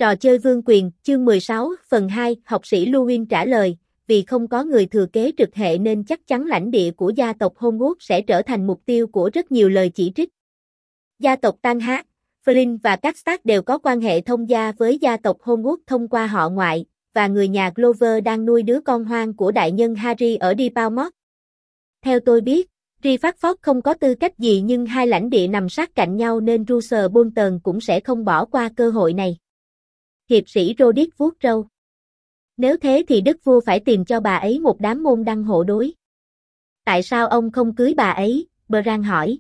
Trò chơi vương quyền, chương 16, phần 2, học sĩ Luwin trả lời, vì không có người thừa kế trực hệ nên chắc chắn lãnh địa của gia tộc Homewood sẽ trở thành mục tiêu của rất nhiều lời chỉ trích. Gia tộc Tanhat, Flynn và các Stark đều có quan hệ thông gia với gia tộc Homewood thông qua họ ngoại, và người nhà Glover đang nuôi đứa con hoang của đại nhân Harry ở Deepalmouth. Theo tôi biết, Riverford không có tư cách gì nhưng hai lãnh địa nằm sát cạnh nhau nên Roose Bolton cũng sẽ không bỏ qua cơ hội này. Hiệp sĩ Rodick vuốt râu. Nếu thế thì đức vua phải tìm cho bà ấy một đám môn đăng hộ đối. Tại sao ông không cưới bà ấy? Bran hỏi.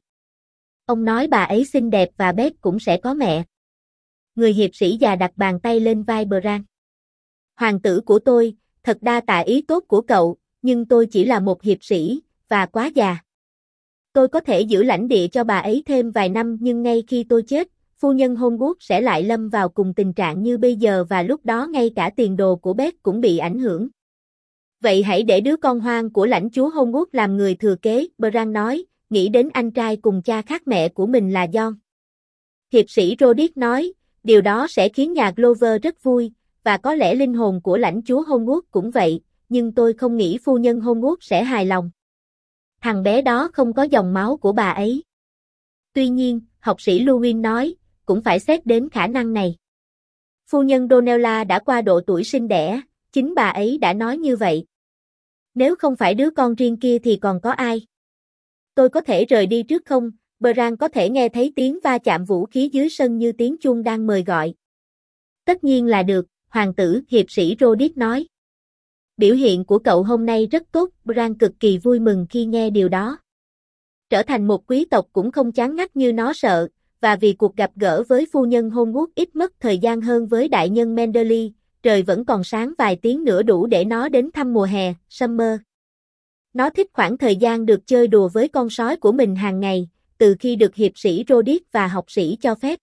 Ông nói bà ấy xinh đẹp và Beth cũng sẽ có mẹ. Người hiệp sĩ già đặt bàn tay lên vai Bran. Hoàng tử của tôi, thật đa tạ ý tốt của cậu, nhưng tôi chỉ là một hiệp sĩ, và quá già. Tôi có thể giữ lãnh địa cho bà ấy thêm vài năm nhưng ngay khi tôi chết, phu nhân Homewood sẽ lại lâm vào cùng tình trạng như bây giờ và lúc đó ngay cả tiền đồ của Beth cũng bị ảnh hưởng. Vậy hãy để đứa con hoang của lãnh chúa Homewood làm người thừa kế, Bran nói, nghĩ đến anh trai cùng cha khác mẹ của mình là Jon. Hiệp sĩ Rodick nói, điều đó sẽ khiến nhà Glover rất vui, và có lẽ linh hồn của lãnh chúa Homewood cũng vậy, nhưng tôi không nghĩ phu nhân Homewood sẽ hài lòng. Thằng bé đó không có dòng máu của bà ấy. Tuy nhiên, học sĩ Luwin nói, cũng phải xét đến khả năng này. Phu nhân Donella đã qua độ tuổi sinh đẻ, chính bà ấy đã nói như vậy. Nếu không phải đứa con riêng kia thì còn có ai? Tôi có thể rời đi trước không? Bran có thể nghe thấy tiếng va chạm vũ khí dưới sân như tiếng chuông đang mời gọi. Tất nhiên là được, hoàng tử, hiệp sĩ Rodick nói. Biểu hiện của cậu hôm nay rất tốt, Bran cực kỳ vui mừng khi nghe điều đó. Trở thành một quý tộc cũng không chán ngắt như nó sợ, và vì cuộc gặp gỡ với phu nhân Homewood ít mất thời gian hơn với đại nhân Manderly, trời vẫn còn sáng vài tiếng nữa đủ để nó đến thăm mùa hè, Summer. Nó thích khoảng thời gian được chơi đùa với con sói của mình hàng ngày, từ khi được hiệp sĩ Rodick và học sĩ cho phép.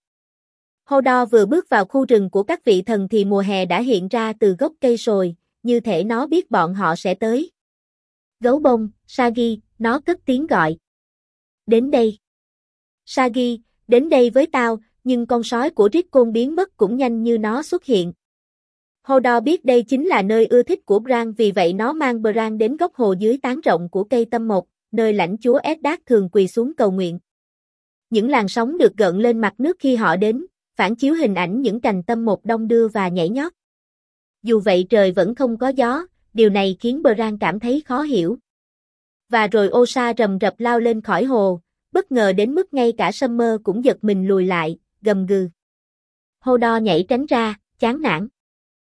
Hodor vừa bước vào khu rừng của các vị thần thì mùa hè đã hiện ra từ gốc cây sồi, như thể nó biết bọn họ sẽ tới. Gấu bông, Shaggy, nó cất tiếng gọi. Đến đây. Shaggy, đến đây với tao, nhưng con sói của Rickon biến mất cũng nhanh như nó xuất hiện. Hodor biết đây chính là nơi ưa thích của Bran vì vậy nó mang Bran đến góc hồ dưới tán rộng của cây tâm mộc, nơi lãnh chúa Eddard thường quỳ xuống cầu nguyện. Những làn sóng được gợn lên mặt nước khi họ đến, phản chiếu hình ảnh những cành tâm mộc đong đưa và nhảy nhót. Dù vậy trời vẫn không có gió, điều này khiến Bran cảm thấy khó hiểu. Và rồi Osa rầm rập lao lên khỏi hồ, bất ngờ đến mức ngay cả Summer cũng giật mình lùi lại, gầm gừ. Hodor nhảy tránh ra, chán nản.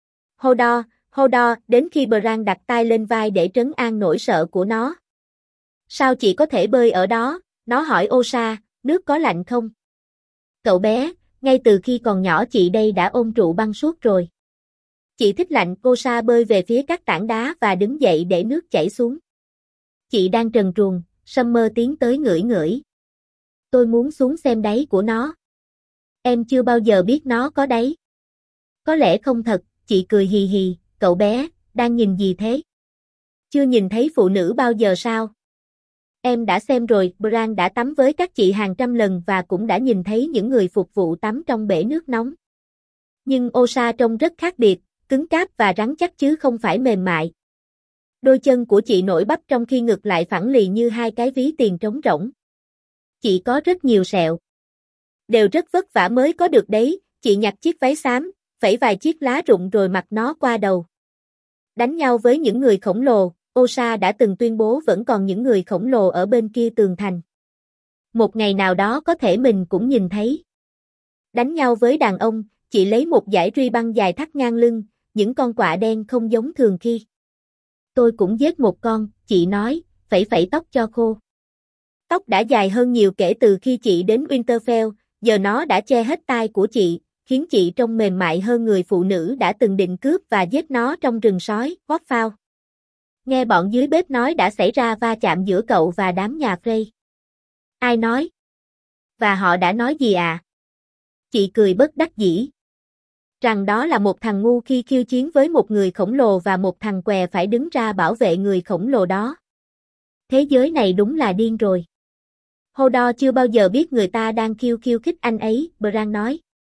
Hodor, đến khi Bran đặt tay lên vai để trấn an nỗi sợ của nó. Sao chị có thể bơi ở đó? Nó hỏi Osa, nước có lạnh không? Cậu bé, ngay từ khi còn nhỏ chị đây đã ôm trụ băng suốt rồi. Chị thích lạnh, Osa bơi về phía các tảng đá và đứng dậy để nước chảy xuống. Chị đang trần truồng, Summer tiến tới ngửi ngửi. Tôi muốn xuống xem đáy của nó. Em chưa bao giờ biết nó có đáy. Có lẽ không thật, chị cười hì hì, cậu bé, đang nhìn gì thế? Chưa nhìn thấy phụ nữ bao giờ sao? Em đã xem rồi, Bran đã tắm với các chị hàng trăm lần và cũng đã nhìn thấy những người phục vụ tắm trong bể nước nóng. Nhưng Osa trông rất khác biệt, cứng cáp và rắn chắc chứ không phải mềm mại. Đôi chân của chị nổi bắp trong khi ngực lại phẳng lì như hai cái ví tiền trống rỗng. Chị có rất nhiều sẹo. Đều rất vất vả mới có được đấy, chị nhặt chiếc váy xám, phẩy vài chiếc lá rụng rồi mặc nó qua đầu. Đánh nhau với những người khổng lồ, Osa đã từng tuyên bố vẫn còn những người khổng lồ ở bên kia tường thành. Một ngày nào đó có thể mình cũng nhìn thấy. Đánh nhau với đàn ông, chị lấy một dải ruy băng dài thắt ngang lưng, những con quạ đen không giống thường khi. Tôi cũng giết một con, chị nói, phẩy phẩy tóc cho khô. Tóc đã dài hơn nhiều kể từ khi chị đến Winterfell, giờ nó đã che hết tai của chị, khiến chị trông mềm mại hơn người phụ nữ đã từng định cướp và giết nó trong rừng sói, Watfowl. Nghe bọn dưới bếp nói đã xảy ra va chạm giữa cậu và đám nhà Frey. Ai nói? Và họ đã nói gì à? Chị cười bất đắc dĩ. Rằng đó là một thằng ngu khi khiêu chiến với một người khổng lồ và một thằng què phải đứng ra bảo vệ người khổng lồ đó. Thế giới này đúng là điên rồi. Hodor chưa bao giờ biết người ta đang khiêu khích anh ấy, Bran nói.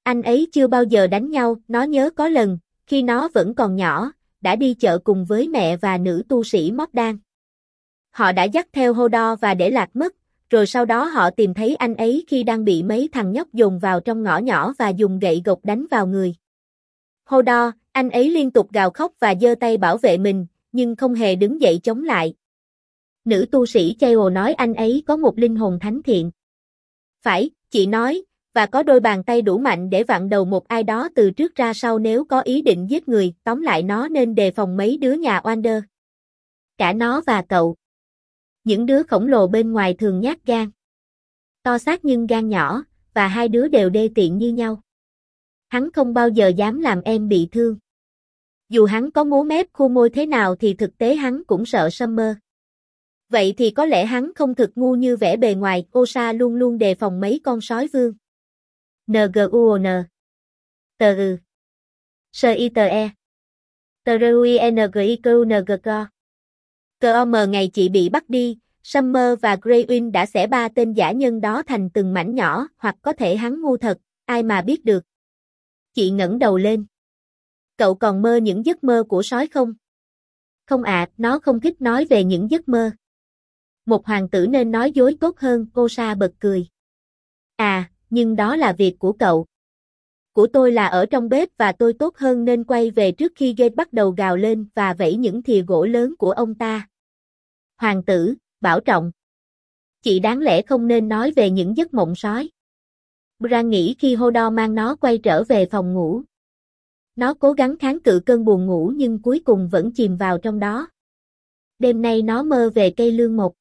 Anh ấy chưa bao giờ đánh nhau, nó nhớ có lần, khi nó vẫn còn nhỏ, đã đi chợ cùng với mẹ và nữ tu sĩ Mordan. Họ đã dắt theo Hodor và để lạc mất, rồi sau đó họ tìm thấy anh ấy khi đang bị mấy thằng nhóc dồn vào trong ngõ nhỏ và dùng gậy gộc đánh vào người. Hodor, anh ấy liên tục gào khóc và giơ tay bảo vệ mình, nhưng không hề đứng dậy chống lại. Nữ tu sĩ Chael nói anh ấy có một linh hồn thánh thiện. Phải, chị nói, và có đôi bàn tay đủ mạnh để vặn đầu một ai đó từ trước ra sau nếu có ý định giết người, tóm lại nó nên đề phòng mấy đứa nhà Wander. Cả nó và cậu. Những đứa khổng lồ bên ngoài thường nhát gan. To xác nhưng gan nhỏ, và hai đứa đều đê tiện như nhau. Hắn không bao giờ dám làm em bị thương. Dù hắn có múa mép khô môi thế nào thì thực tế hắn cũng sợ Summer. Vậy thì có lẽ hắn không thực ngu như vẻ bề ngoài, Osa luôn luôn đề phòng mấy con sói vương. NGUON Tờ ư Sơ y tờ e Tờ rui NGIQNGK COM ngày chị bị bắt đi, Summer và Greywin đã xẻ ba tên giả nhân đó thành từng mảnh nhỏ, hoặc có thể hắn ngu thật, ai mà biết được. Chị ngẩng đầu lên. Cậu còn mơ những giấc mơ của sói không? Không ạ, nó không thích nói về những giấc mơ. Một hoàng tử nên nói dối tốt hơn, Osa bật cười. À, nhưng đó là việc của cậu. Của tôi là ở trong bếp và tôi tốt hơn nên quay về trước khi Gate bắt đầu gào lên và vẫy những thìa gỗ lớn của ông ta. Hoàng tử, bảo trọng. Chị đáng lẽ không nên nói về những giấc mộng sói. Bran nghĩ khi Hodor mang nó quay trở về phòng ngủ. Nó cố gắng kháng cự cơn buồn ngủ nhưng cuối cùng vẫn chìm vào trong đó. Đêm nay nó mơ về cây lương mộc.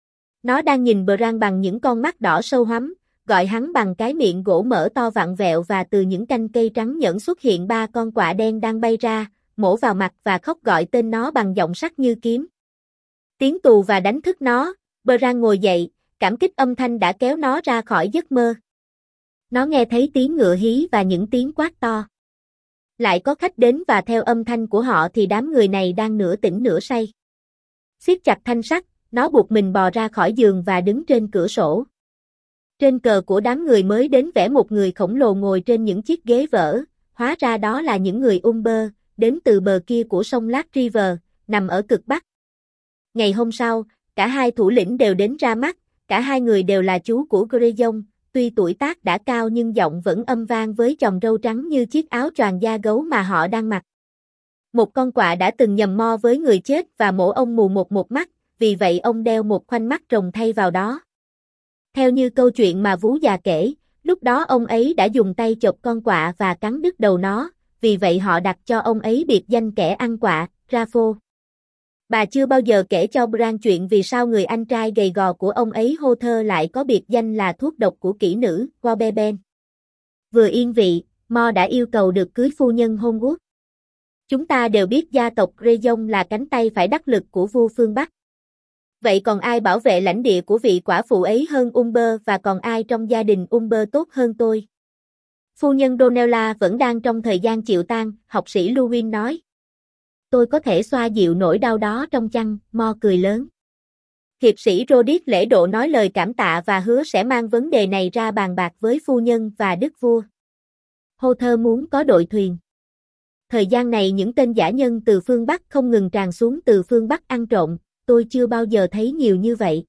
Nó đang nhìn Bran bằng những con mắt đỏ sâu hoắm, gọi hắn bằng cái miệng gỗ mở to vặn vẹo và từ những cành cây trắng nhẫn xuất hiện ba con quạ đen đang bay ra, mổ vào mặt và khóc gọi tên nó bằng giọng sắc như kiếm. Tiếng tù và đánh thức nó, Bran ngồi dậy, cảm kích âm thanh đã kéo nó ra khỏi giấc mơ. Nó nghe thấy tiếng ngựa hí và những tiếng quát to. Lại có khách đến và theo âm thanh của họ thì đám người này đang nửa tỉnh nửa say. Siết chặt thanh sắt, nó buộc mình bò ra khỏi giường và đứng trên cửa sổ. Trên cờ của đám người mới đến vẽ một người khổng lồ ngồi trên những chiếc ghế vỡ, hóa ra đó là những người Umber, đến từ bờ kia của sông Black River, nằm ở cực Bắc. Ngày hôm sau, cả hai thủ lĩnh đều đến ra mắt, cả hai người đều là chú của Greyjohn, tuy tuổi tác đã cao nhưng giọng vẫn âm vang với chòm râu trắng như chiếc áo choàng da gấu mà họ đang mặc. Một con quạ đã từng nhầm mo với người chết và mổ ông mù một mắt, vì vậy ông đeo một khoanh mắt rồng thay vào đó. Theo như câu chuyện mà Vú già kể, lúc đó ông ấy đã dùng tay chộp con quạ và cắn đứt đầu nó, vì vậy họ đặt cho ông ấy biệt danh kẻ ăn quạ, Raffo. Bà chưa bao giờ kể cho Bran chuyện vì sao người anh trai gầy gò của ông ấy Hother lại có biệt danh là thuốc độc của kỹ nữ, Wobeben. Vừa yên vị, Mo đã yêu cầu được cưới phu nhân Hogwarts. Chúng ta đều biết gia tộc Greyjohn là cánh tay phải đắc lực của vua phương Bắc. Vậy còn ai bảo vệ lãnh địa của vị quả phụ ấy hơn Umber và còn ai trong gia đình Umber tốt hơn tôi? Phu nhân Donella vẫn đang trong thời gian chịu tang, học sĩ Luwin nói. Tôi có thể xoa dịu nỗi đau đó trong chăn, Mo cười lớn. Hiệp sĩ Rodick lễ độ nói lời cảm tạ và hứa sẽ mang vấn đề này ra bàn bạc với phu nhân và đức vua. Hother muốn có đội thuyền. Thời gian này những tên giả nhân từ phương Bắc không ngừng tràn xuống từ phương Bắc ăn trộm, tôi chưa bao giờ thấy nhiều như vậy.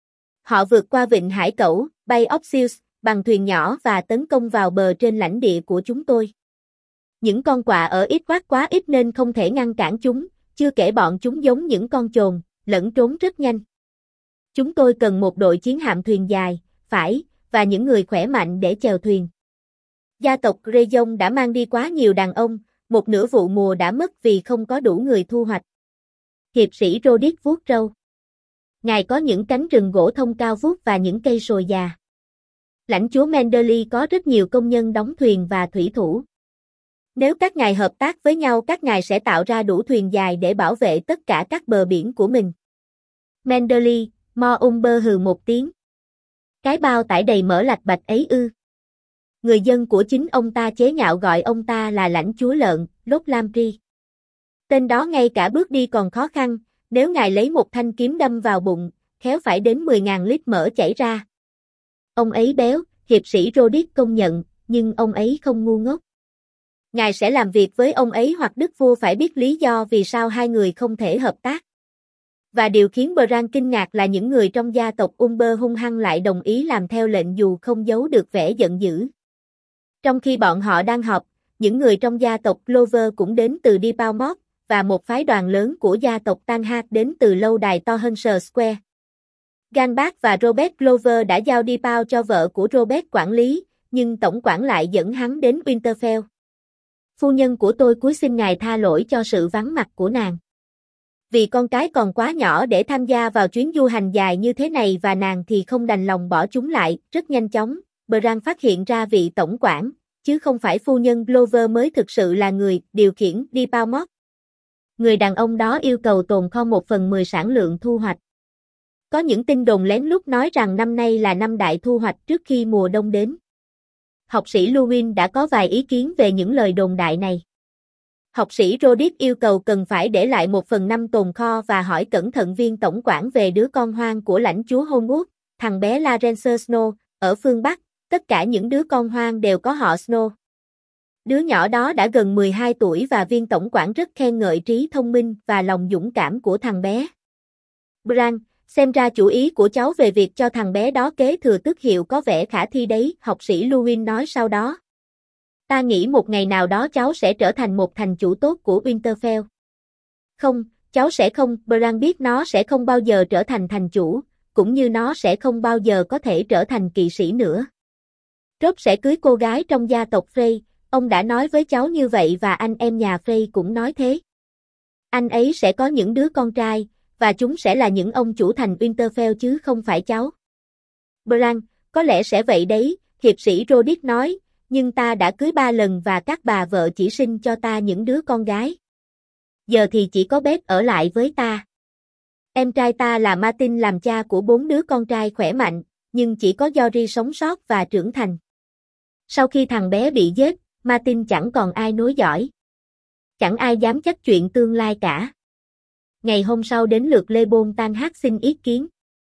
Họ vượt qua vịnh Hải Cẩu, Bay of Seals, bằng thuyền nhỏ và tấn công vào bờ trên lãnh địa của chúng tôi. Những con quạ ở ít quá ít nên không thể ngăn cản chúng, chưa kể bọn chúng giống những con chồn, lẫn trốn rất nhanh. Chúng tôi cần một đội chiến hạm thuyền dài, phải, và những người khỏe mạnh để chèo thuyền. Gia tộc Greyjohn đã mang đi quá nhiều đàn ông, một nửa vụ mùa đã mất vì không có đủ người thu hoạch. Hiệp sĩ Rodick vuốt râu. Ngài có những cánh rừng gỗ thông cao vút và những cây sồi già. Lãnh chúa Manderly có rất nhiều công nhân đóng thuyền và thủy thủ. Nếu các ngài hợp tác với nhau các ngài sẽ tạo ra đủ thuyền dài để bảo vệ tất cả các bờ biển của mình. Manderly, Mo Umber hừ một tiếng. Cái bao tải đầy mỡ lạch bạch ấy ư. Người dân của chính ông ta chế nhạo gọi ông ta là lãnh chúa lợn, Lốt Lamprey. Tên đó ngay cả bước đi còn khó khăn, nếu ngài lấy một thanh kiếm đâm vào bụng, khéo phải đến 10.000 lít mỡ chảy ra. Ông ấy béo, hiệp sĩ Rodick công nhận, nhưng ông ấy không ngu ngốc. Ngài sẽ làm việc với ông ấy hoặc đức vua phải biết lý do vì sao hai người không thể hợp tác. Và điều khiến Bran kinh ngạc là những người trong gia tộc Umber hung hăng lại đồng ý làm theo lệnh dù không giấu được vẻ giận dữ. Trong khi bọn họ đang họp, những người trong gia tộc Clover cũng đến từ Deepalmouth, và một phái đoàn lớn của gia tộc Tanhat đến từ lâu đài Townshend Square. Ganbach và Robert Clover đã giao Deepal cho vợ của Robert quản lý, nhưng tổng quản lại dẫn hắn đến Winterfell. Phu nhân của tôi cúi xin ngài tha lỗi cho sự vắng mặt của nàng. Vì con cái còn quá nhỏ để tham gia vào chuyến du hành dài như thế này và nàng thì không đành lòng bỏ chúng lại. Rất nhanh chóng, Bran phát hiện ra vị tổng quản, chứ không phải phu nhân Clover mới thực sự là người điều khiển Deepalmouth. Người đàn ông đó yêu cầu tồn kho 1/10 sản lượng thu hoạch. Có những tin đồn lén lút nói rằng năm nay là năm đại thu hoạch trước khi mùa đông đến. Học sĩ Luwin đã có vài ý kiến về những lời đồn đại này. Học sĩ Rodick yêu cầu cần phải để lại 1/5 tồn kho và hỏi cẩn thận viên tổng quản về đứa con hoang của lãnh chúa Homewood, thằng bé Larencer Snow, ở phương Bắc. Tất cả những đứa con hoang đều có họ Snow. Đứa nhỏ đó đã gần 12 tuổi và viên tổng quản rất khen ngợi trí thông minh và lòng dũng cảm của thằng bé. Bran, xem ra chủ ý của cháu về việc cho thằng bé đó kế thừa tước hiệu có vẻ khả thi đấy, học sĩ Luwin nói sau đó. Ta nghĩ một ngày nào đó cháu sẽ trở thành một thành chủ tốt của Winterfell. Không, cháu sẽ không, Bran biết nó sẽ không bao giờ trở thành thành chủ, cũng như nó sẽ không bao giờ có thể trở thành kỵ sĩ nữa. Robb sẽ cưới cô gái trong gia tộc Frey, ông đã nói với cháu như vậy và anh em nhà Frey cũng nói thế. Anh ấy sẽ có những đứa con trai, và chúng sẽ là những ông chủ thành Winterfell chứ không phải cháu. Bran, có lẽ sẽ vậy đấy, hiệp sĩ Rodick nói, nhưng ta đã cưới 3 lần và các bà vợ chỉ sinh cho ta những đứa con gái. Giờ thì chỉ có Beth ở lại với ta. Em trai ta là Martin làm cha của 4 đứa con trai khỏe mạnh, nhưng chỉ có Jory sống sót và trưởng thành. Sau khi thằng bé bị giết, Martin chẳng còn ai nối dõi. Chẳng ai dám chắc chuyện tương lai cả. Ngày hôm sau đến lượt Lebon Tanhat xin ý kiến.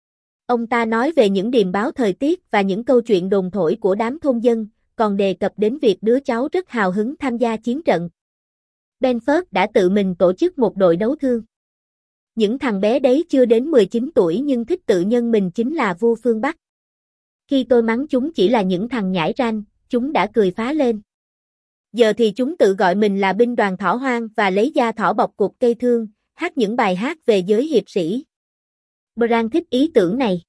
Ông ta nói về những điềm báo thời tiết và những câu chuyện đồn thổi của đám thôn dân, còn đề cập đến việc đứa cháu rất hào hứng tham gia chiến trận. Benford đã tự mình tổ chức một đội đấu thương. Những thằng bé đấy chưa đến 19 tuổi nhưng thích tự nhân mình chính là vua phương Bắc. Khi tôi mắng chúng chỉ là những thằng nhãi ranh, chúng đã cười phá lên. Giờ thì chúng tự gọi mình là binh đoàn thỏ hoang và lấy da thỏ bọc cục cây thương, hát những bài hát về giới hiệp sĩ. Bran thích ý tưởng này.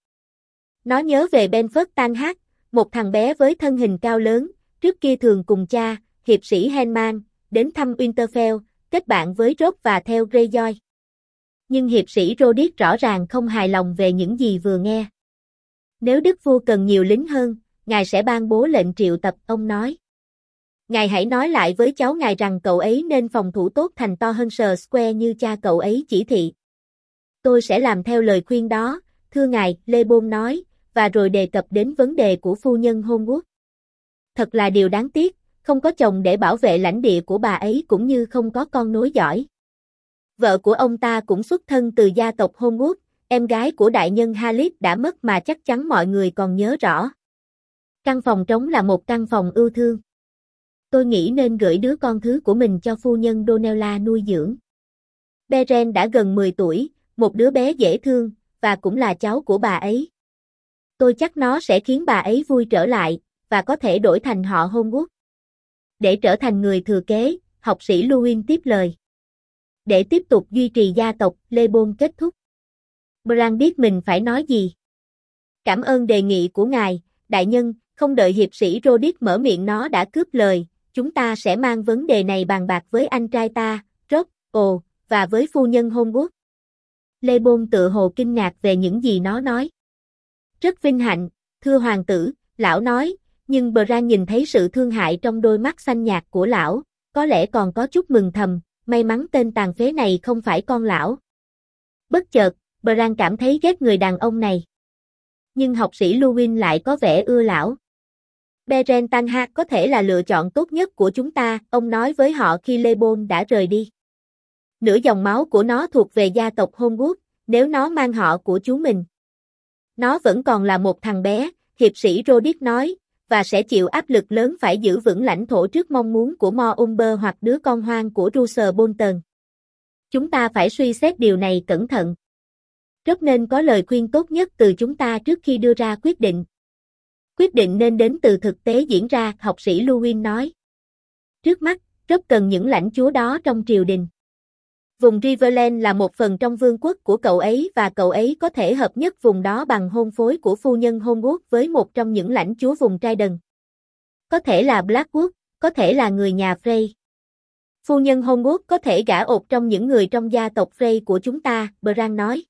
Nó nhớ về Benford Tanhat, một thằng bé với thân hình cao lớn, trước kia thường cùng cha, hiệp sĩ Henman, đến thăm Winterfell, kết bạn với Robb và theo Greyjoy. Nhưng hiệp sĩ Rodick rõ ràng không hài lòng về những gì vừa nghe. Nếu đức vua cần nhiều lính hơn, ngài sẽ ban bố lệnh triệu tập, ông nói. Ngài hãy nói lại với cháu ngài rằng cậu ấy nên phòng thủ tốt thành Townshend Square như cha cậu ấy chỉ thị. Tôi sẽ làm theo lời khuyên đó, thưa ngài, Lebon nói, và rồi đề cập đến vấn đề của phu nhân Homewood. Thật là điều đáng tiếc, không có chồng để bảo vệ lãnh địa của bà ấy cũng như không có con nối dõi. Vợ của ông ta cũng xuất thân từ gia tộc Homewood, em gái của đại nhân Halit đã mất mà chắc chắn mọi người còn nhớ rõ. Căn phòng trống là một căn phòng ưu thương. Tôi nghĩ nên gửi đứa con thứ của mình cho phu nhân Donella nuôi dưỡng. Beren đã gần 10 tuổi, một đứa bé dễ thương, và cũng là cháu của bà ấy. Tôi chắc nó sẽ khiến bà ấy vui trở lại, và có thể đổi thành họ Homewood. Để trở thành người thừa kế, học sĩ Luwin tiếp lời. Để tiếp tục duy trì gia tộc, Lebon kết thúc. Bran biết mình phải nói gì. Cảm ơn đề nghị của ngài, đại nhân, không đợi hiệp sĩ Rodick mở miệng nó đã cướp lời, chúng ta sẽ mang vấn đề này bàn bạc với anh trai ta, Robb, và với phu nhân Homewood. Lebon tự hồ kinh ngạc về những gì nó nói. Rất vinh hạnh, thưa hoàng tử, lão nói, nhưng Bran nhìn thấy sự thương hại trong đôi mắt xanh nhạt của lão, có lẽ còn có chút mừng thầm, may mắn tên tàn phế này không phải con lão. Bất chợt, Bran cảm thấy ghét người đàn ông này. Nhưng học sĩ Luwin lại có vẻ ưa lão. Beren Tanhat có thể là lựa chọn tốt nhất của chúng ta, ông nói với họ khi Lebon đã rời đi. Nửa dòng máu của nó thuộc về gia tộc Homewood, nếu nó mang họ của chú mình. Nó vẫn còn là một thằng bé, hiệp sĩ Rodick nói, và sẽ chịu áp lực lớn phải giữ vững lãnh thổ trước mong muốn của Mo Umber hoặc đứa con hoang của Russell Bolton. Chúng ta phải suy xét điều này cẩn thận. Rất nên có lời khuyên tốt nhất từ chúng ta trước khi đưa ra quyết định. Quyết định nên đến từ thực tế diễn ra, học sĩ Lewin nói. Trước mắt, rất cần những lãnh chúa đó trong triều đình. Vùng Riverland là một phần trong vương quốc của cậu ấy và cậu ấy có thể hợp nhất vùng đó bằng hôn phối của phu nhân Holmwood với một trong những lãnh chúa vùng Trident. Có thể là Blackwood, có thể là người nhà Frey. Phu nhân Holmwood có thể gả ột trong những người trong gia tộc Frey của chúng ta, Bran nói.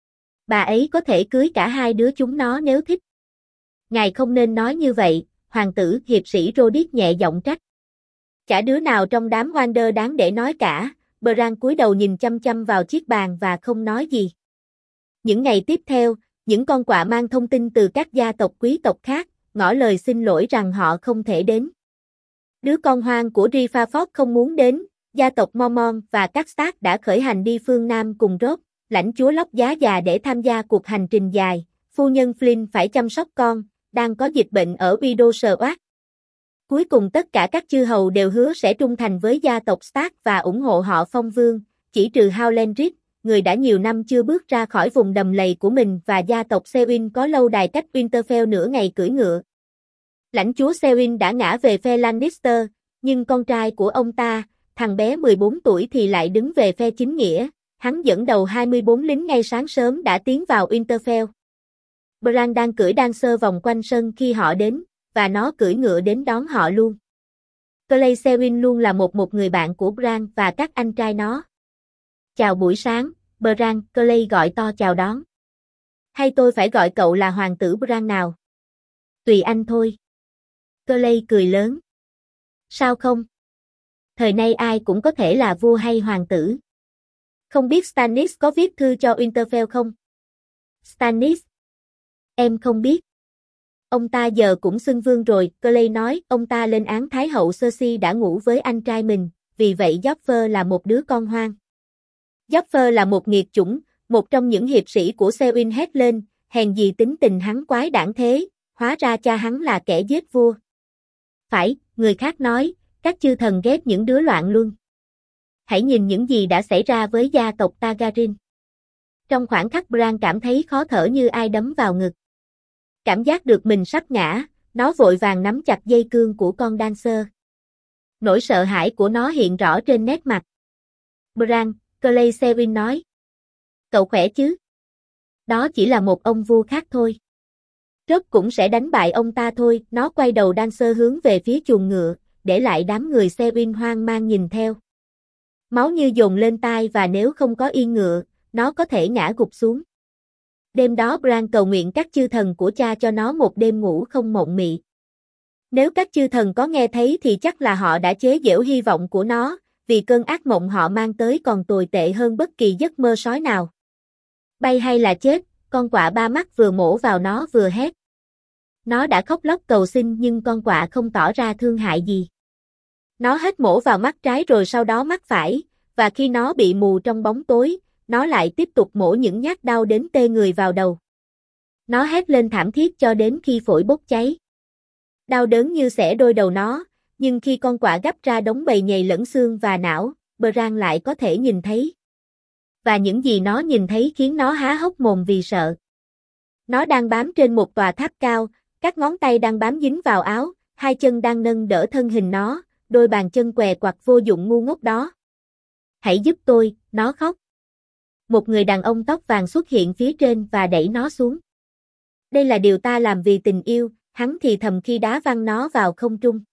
Bà ấy có thể cưới cả hai đứa chúng nó nếu thích. Ngài không nên nói như vậy, hoàng tử, hiệp sĩ Rodick nhẹ giọng trách. Chả đứa nào trong đám Wander đáng để nói cả. Bran cúi đầu nhìn chăm chăm vào chiếc bàn và không nói gì. Những ngày tiếp theo, những con quạ mang thông tin từ các gia tộc quý tộc khác, ngỏ lời xin lỗi rằng họ không thể đến. Đứa con hoang của Riverford không muốn đến, gia tộc Mormon và các Stark đã khởi hành đi phương Nam cùng Robb, lãnh chúa lóc giá già để tham gia cuộc hành trình dài. Phu nhân Flynn phải chăm sóc con, đang có dịch bệnh ở Widowsward. Cuối cùng tất cả các chư hầu đều hứa sẽ trung thành với gia tộc Stark và ủng hộ họ phong vương, chỉ trừ Howland Reed, người đã nhiều năm chưa bước ra khỏi vùng đầm lầy của mình và gia tộc Sewin có lâu đài cách Winterfell nửa ngày cưỡi ngựa. Lãnh chúa Sewin đã ngã về phe Lannister, nhưng con trai của ông ta, thằng bé 14 tuổi thì lại đứng về phe chính nghĩa, hắn dẫn đầu 24 lính ngay sáng sớm đã tiến vào Winterfell. Bran đang cưỡi đan sơ vòng quanh sân khi họ đến, và nó cưỡi ngựa đến đón họ luôn. Clay Sewin luôn là một người bạn của Bran và các anh trai nó. Chào buổi sáng, Bran, Clay gọi to chào đón. Hay tôi phải gọi cậu là hoàng tử Bran nào? Tùy anh thôi. Clay cười lớn. Sao không? Thời nay ai cũng có thể là vua hay hoàng tử. Không biết Stannis có viết thư cho Winterfell không? Stannis? Em không biết. Ông ta giờ cũng xưng vương rồi, Clay nói, ông ta lên án Thái hậu Cersei đã ngủ với anh trai mình, vì vậy Joffrey là một đứa con hoang. Joffrey là một nghiệt chủng, một trong những hiệp sĩ của Sewin hét lên, hèn gì tính tình hắn quái đản thế, hóa ra cha hắn là kẻ giết vua. Phải, người khác nói, các chư thần ghét những đứa loạn luân. Hãy nhìn những gì đã xảy ra với gia tộc Targaryen. Trong khoảnh khắc Bran cảm thấy khó thở như ai đấm vào ngực. Cảm giác được mình sắp ngã, nó vội vàng nắm chặt dây cương của con Dancer. Nỗi sợ hãi của nó hiện rõ trên nét mặt. Bran, Clay Sewin nói. Cậu khỏe chứ? Đó chỉ là một ông vua khác thôi. Robb cũng sẽ đánh bại ông ta thôi, nó quay đầu Dancer hướng về phía chuồng ngựa, để lại đám người Sewin hoang mang nhìn theo. Máu như dồn lên tai và nếu không có yên ngựa, nó có thể ngã gục xuống. Đêm đó Bran cầu nguyện các chư thần của cha cho nó một đêm ngủ không mộng mị. Nếu các chư thần có nghe thấy thì chắc là họ đã chế giễu hy vọng của nó, vì cơn ác mộng họ mang tới còn tồi tệ hơn bất kỳ giấc mơ sói nào. Bay hay là chết, con quạ ba mắt vừa mổ vào nó vừa hét. Nó đã khóc lóc cầu xin nhưng con quạ không tỏ ra thương hại gì. Nó hết mổ vào mắt trái rồi sau đó mắt phải, và khi nó bị mù trong bóng tối, nó lại tiếp tục mổ những nhát đau đến tê người vào đầu. Nó hét lên thảm thiết cho đến khi phổi bốc cháy. Đau đớn như xẻ đôi đầu nó, nhưng khi con quạ gắp ra đống bầy nhầy lẫn xương và não, Bran lại có thể nhìn thấy. Và những gì nó nhìn thấy khiến nó há hốc mồm vì sợ. Nó đang bám trên một tòa tháp cao, các ngón tay đang bám dính vào áo, hai chân đang nâng đỡ thân hình nó, đôi bàn chân què quặt vô dụng ngu ngốc đó. Hãy giúp tôi, nó khóc. Một người đàn ông tóc vàng xuất hiện phía trên và đẩy nó xuống. Đây là điều ta làm vì tình yêu, hắn thì thầm khi đá văng nó vào không trung.